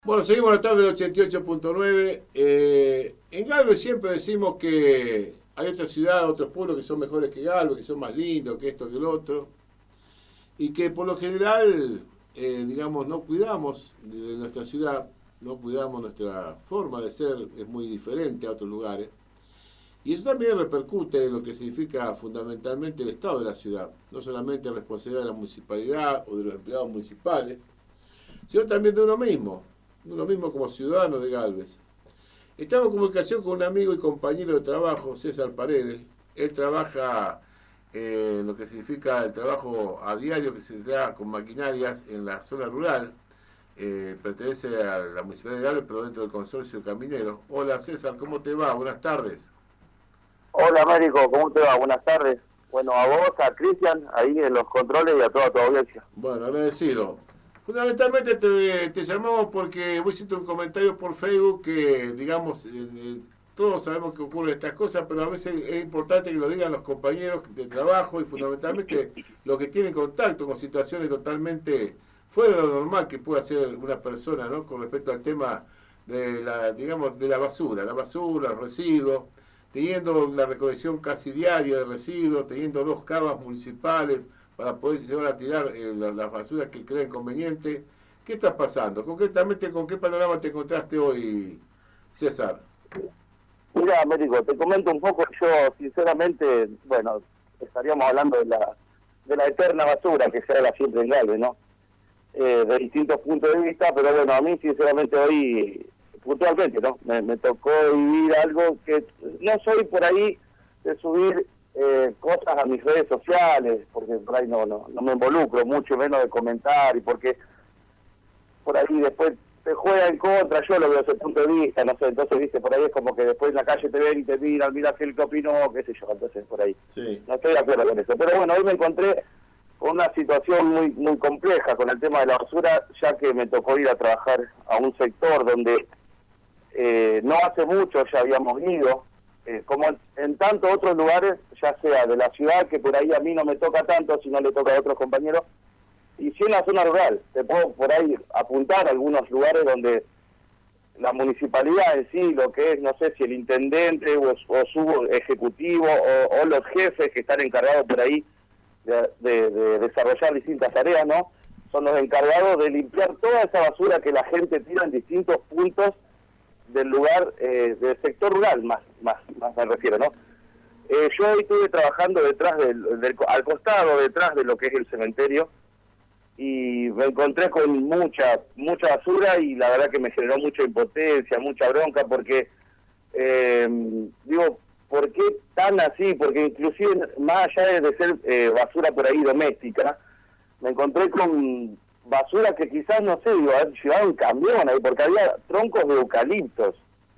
Bueno, seguimos la tarde del 88.9. En Galvez siempre decimos que hay otras ciudades, otros pueblos que son mejores que Galvez, que son más lindos, que esto, que el otro. Y que por lo general, digamos, no cuidamos de nuestra ciudad, no cuidamos nuestra forma de ser, es muy diferente a otros lugares. Y eso también repercute en lo que significa fundamentalmente el estado de la ciudad. No solamente la responsabilidad de la municipalidad o de los empleados municipales, sino también de uno mismo como ciudadano de Galvez. Estamos en comunicación con un amigo y compañero de trabajo, César Paredes. Él trabaja en lo que significa el trabajo a diario que se da con maquinarias en la zona rural. Pertenece a la Municipalidad de Galvez, pero dentro del consorcio caminero. Hola César, ¿cómo te va? Buenas tardes. Hola Américo, ¿cómo te va? Buenas tardes. Bueno, a vos, a Cristian, ahí en los controles y a toda tu audiencia. Bueno, agradecido. Fundamentalmente te llamamos porque vos hiciste un comentario por Facebook que, digamos, todos sabemos que ocurren estas cosas, pero a veces es importante que lo digan los compañeros de trabajo y fundamentalmente los que tienen contacto con situaciones totalmente fuera de lo normal que puede hacer una persona, ¿no? Con respecto al tema de la, digamos, de la basura, los residuos, teniendo la recolección casi diaria de residuos, teniendo 2 cavas municipales para poder llevar a tirar las basuras que creen conveniente. ¿Qué está pasando? Concretamente, ¿con qué panorama te encontraste hoy, César? Mira Américo, te comento un poco, yo sinceramente, bueno, estaríamos hablando de la eterna basura que se habla siempre en Galvez, ¿no? De distintos puntos de vista, pero bueno, a mí sinceramente hoy, puntualmente, ¿no? Me tocó vivir algo que no soy por ahí de subir cosas a mis redes sociales, porque por ahí no me involucro mucho, menos de comentar, y porque por ahí después te juega en contra, yo lo veo desde ese punto de vista, no sé, entonces viste, por ahí es como que después en la calle te ven y te miran, mira que el que opinó, qué sé yo, entonces por ahí Sí. no estoy de acuerdo con eso. Pero bueno, hoy me encontré con una situación muy compleja con el tema de la basura, ya que me tocó ir a trabajar a un sector donde no hace mucho ya habíamos ido, como en tantos otros lugares, ya sea de la ciudad, que por ahí a mí no me toca tanto, sino le toca a otros compañeros, y si en la zona rural, te puedo por ahí apuntar a algunos lugares donde la municipalidad en sí, lo que es, no sé si el intendente o su ejecutivo o los jefes que están encargados por ahí de desarrollar distintas tareas, ¿no? Son los encargados de limpiar toda esa basura que la gente tira en distintos puntos del lugar, del sector rural, más me refiero, ¿no? Yo hoy estuve trabajando detrás al costado, detrás de lo que es el cementerio, y me encontré con mucha basura y la verdad que me generó mucha impotencia, mucha bronca, porque digo, ¿por qué tan así? Porque inclusive más allá de ser basura por ahí doméstica, me encontré con basura que quizás, no sé, digo, haber llevado un camión ahí, porque había troncos de eucaliptos,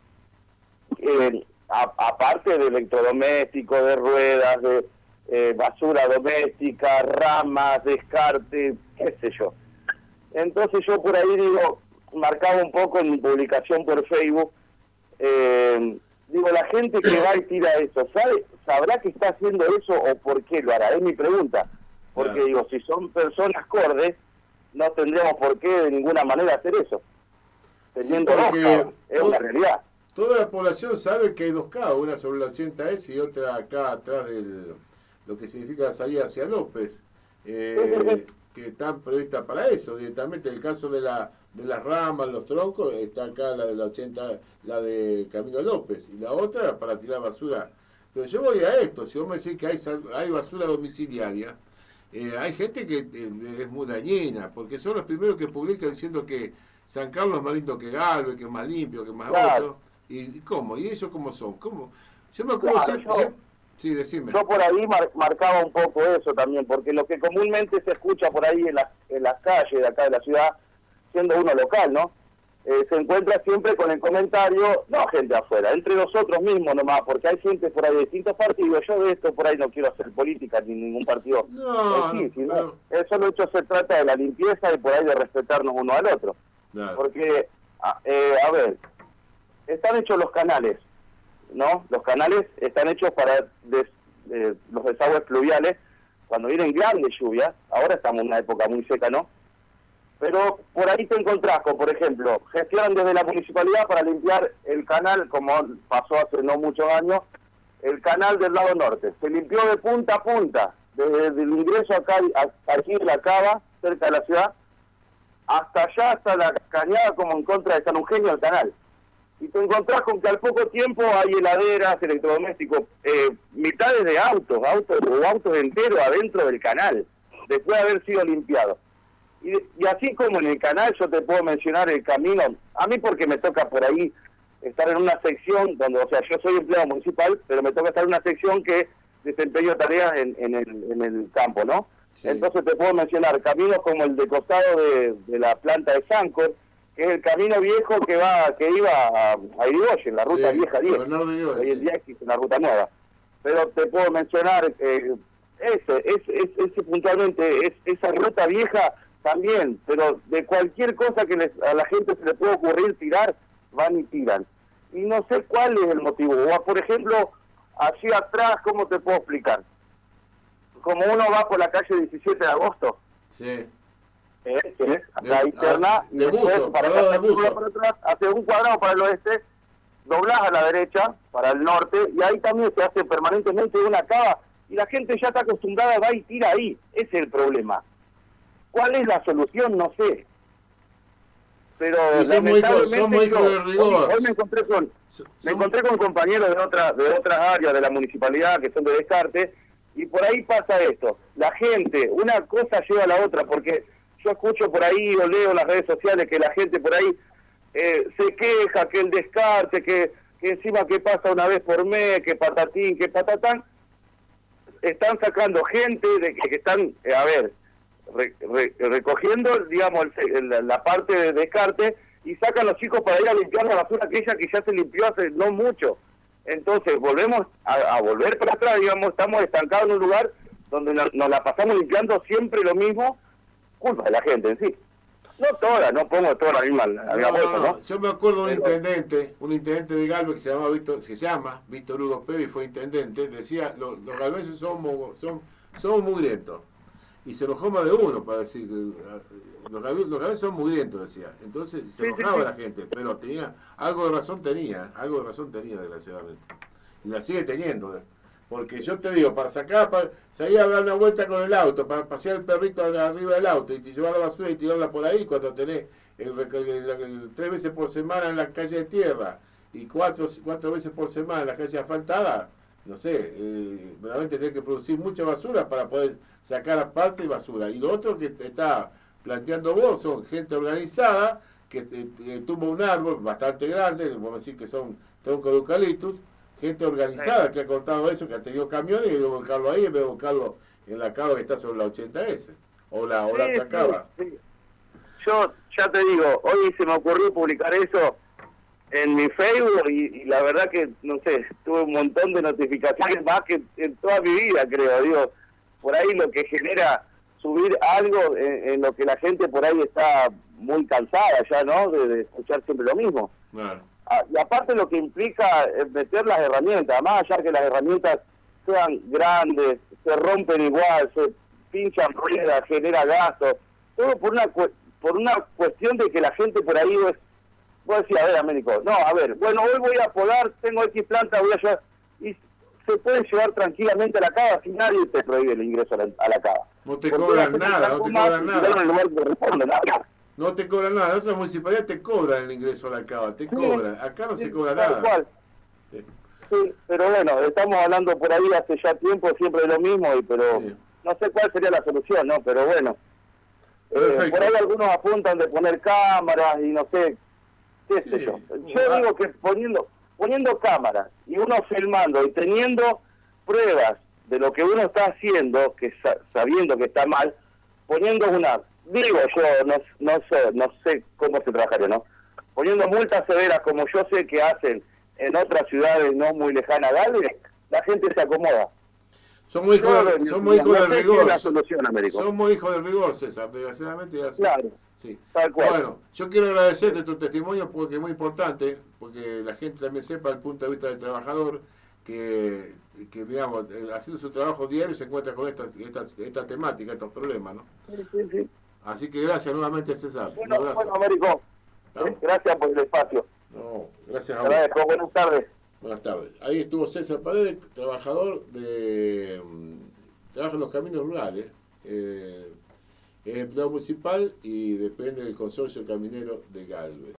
aparte de electrodomésticos, de ruedas, de basura doméstica, ramas, descarte, qué sé yo. Entonces yo por ahí, digo, marcaba un poco en mi publicación por Facebook, digo, la gente que va y tira eso, ¿sabrá que está haciendo eso o por qué lo hará? Es mi pregunta. Porque Claro. digo, si son personas cordes, no tendríamos por qué de ninguna manera hacer eso. Sí, Teniendo 2 cavas, porque es una realidad. toda la población sabe que hay 2 cavas, una sobre la 80S y otra acá atrás de lo que significa la salida hacia López, que están previstas para eso. Directamente el caso de las ramas, los troncos, está acá la de la 80, la de Camino López, y la otra para tirar basura. Pero yo voy a esto, si vos me decís que hay basura domiciliaria, hay gente que es muy dañina, porque son los primeros que publican diciendo que San Carlos es más lindo que Galvez, que es más limpio, que es más Claro, otro. ¿Y cómo? ¿Y ellos cómo son? ¿Cómo? Yo me acuerdo claro, siempre... Sí, decime. yo por ahí marcaba un poco eso también, porque lo que comúnmente se escucha por ahí en las calles de acá de la ciudad, siendo uno local, ¿no? Se encuentra siempre con el comentario, no gente afuera, entre nosotros mismos nomás, porque hay gente por ahí de distintos partidos. Yo de esto por ahí no quiero hacer política ni ningún partido en No, sí, no, sino pero... eso lo hecho se trata de la limpieza y por ahí de respetarnos uno al otro. Claro, Porque, a ver, están hechos los canales, ¿no? Los canales están hechos para los desagües pluviales, cuando vienen grandes lluvias, ahora estamos en una época muy seca, ¿no? Pero por ahí te encontrás con, por ejemplo, gestionan desde la municipalidad para limpiar el canal, como pasó hace no muchos años, el canal del lado norte. Se limpió de punta a punta, desde el ingreso acá, aquí en la Cava, cerca de la ciudad, hasta allá, hasta la cañada, como en contra de San Eugenio, el canal. Y te encontrás con que al poco tiempo hay heladeras, electrodomésticos, mitades de autos enteros adentro del canal, después de haber sido limpiado. Y así como en el canal, yo te puedo mencionar el camino, a mí porque me toca por ahí estar en una sección donde, o sea, yo soy empleado municipal, pero me toca estar en una sección que desempeño tareas en el campo, ¿no? Sí. Entonces te puedo mencionar caminos como el de costado de la planta de Sancor, que es el camino viejo que iba a Irigoyen, la ruta vieja 10. Hoy en día existe una ruta nueva. Pero te puedo mencionar ese puntualmente, esa ruta vieja también, pero de cualquier cosa que a la gente se le pueda ocurrir tirar, van y tiran. Y no sé cuál es el motivo. O, por ejemplo, allí atrás, ¿cómo te puedo explicar? Como uno va por la calle 17 de agosto. Sí. Acá interna, y después para atrás, hace un cuadrado para el oeste, doblás a la derecha, para el norte, y ahí también se hace permanentemente una cava, y la gente ya está acostumbrada, va y tira ahí. Ese es el problema. ¿Cuál es la solución? No sé. Pero somos hijos de rigor. Hoy me encontré con compañeros de otras áreas de la municipalidad que son de Descartes, y por ahí pasa esto. La gente, una cosa lleva a la otra, porque yo escucho por ahí o leo en las redes sociales que la gente por ahí se queja que el descarte, que encima que pasa una vez por mes, que patatín, que patatán. Están sacando gente de que están, recogiendo, digamos, la parte de descarte, y sacan los chicos para ir a limpiar la basura aquella que ya se limpió hace no mucho. Entonces volvemos a volver para atrás, digamos, estamos estancados en un lugar donde nos la pasamos limpiando siempre lo mismo, culpa de la gente en sí. No toda, no pongo toda la misma bolsa, ¿no? Yo me acuerdo de un intendente de Galvez que se llama Víctor Hugo Pérez, fue intendente, decía, los galveses somos mugrientos. Y se enojó más de uno para decir que los galveses son mugrientos, decía. Entonces se enojaba la gente, pero algo de razón tenía, desgraciadamente. Y la sigue teniendo. Porque yo te digo, para salir a dar una vuelta con el auto, para pasear el perrito arriba del auto y llevar la basura y tirarla por ahí, cuando tenés 3 veces por semana en la calle de tierra y 4 veces por semana en la calle asfaltada, no sé, realmente tenés que producir mucha basura para poder sacar aparte basura. Y lo otro que te está planteando vos son gente organizada que tumba un árbol bastante grande, vamos a decir que son troncos de eucaliptus, gente organizada que ha cortado eso, que ha tenido camiones y ha ido a volcarlo ahí en vez de volcarlo en la cava que está sobre la 80S o la otra cava. Sí. Yo ya te digo, hoy se me ocurrió publicar eso en mi Facebook y la verdad que, no sé, tuve un montón de notificaciones más que en toda mi vida, creo. Digo, por ahí lo que genera subir algo en lo que la gente por ahí está muy cansada ya, ¿no? De escuchar siempre lo mismo. Claro. Y aparte lo que implica es meter las herramientas, más allá que las herramientas sean grandes, se rompen igual, se pinchan ruedas, genera gastos, todo por una cuestión de que la gente por ahí vos decís, a ver, Américo, no, a ver, bueno, hoy voy a podar, tengo X planta, voy a llevar, y se puede llevar tranquilamente a la cava si nadie te prohíbe el ingreso a la cava. No te cobran nada. No te cobran nada, otras municipalidades te cobran el ingreso a la cava, cobran, acá no se cobra nada. Cual. Sí, pero bueno, estamos hablando por ahí hace ya tiempo, siempre de lo mismo, pero no sé cuál sería la solución, ¿no? Pero bueno, por ahí algunos apuntan de poner cámaras y no sé, qué sé yo. Yo digo que poniendo cámaras y uno filmando y teniendo pruebas de lo que uno está haciendo, que sabiendo que está mal, poniendo digo yo, no sé cómo se trabajaría, ¿no? Poniendo multas severas como yo sé que hacen en otras ciudades no muy lejanas a Galvez, la gente se acomoda. Somos hijos del rigor. La solución, Américo. Somos hijos del rigor, César, desgraciadamente es así. Claro. Sí. Tal cual. Bueno, yo quiero agradecerte tu testimonio porque es muy importante, porque la gente también sepa el punto de vista del trabajador que digamos, haciendo su trabajo diario se encuentra con esta temática, estos problemas, ¿no? Sí. Así que gracias nuevamente, César. Bueno, Un abrazo. Américo, gracias por el espacio. No, gracias a Te vos. agradezco. Buenas tardes. Buenas tardes. Ahí estuvo César Paredes, trabajador de... trabaja en los caminos rurales. Es empleado municipal y depende del consorcio caminero de Galvez.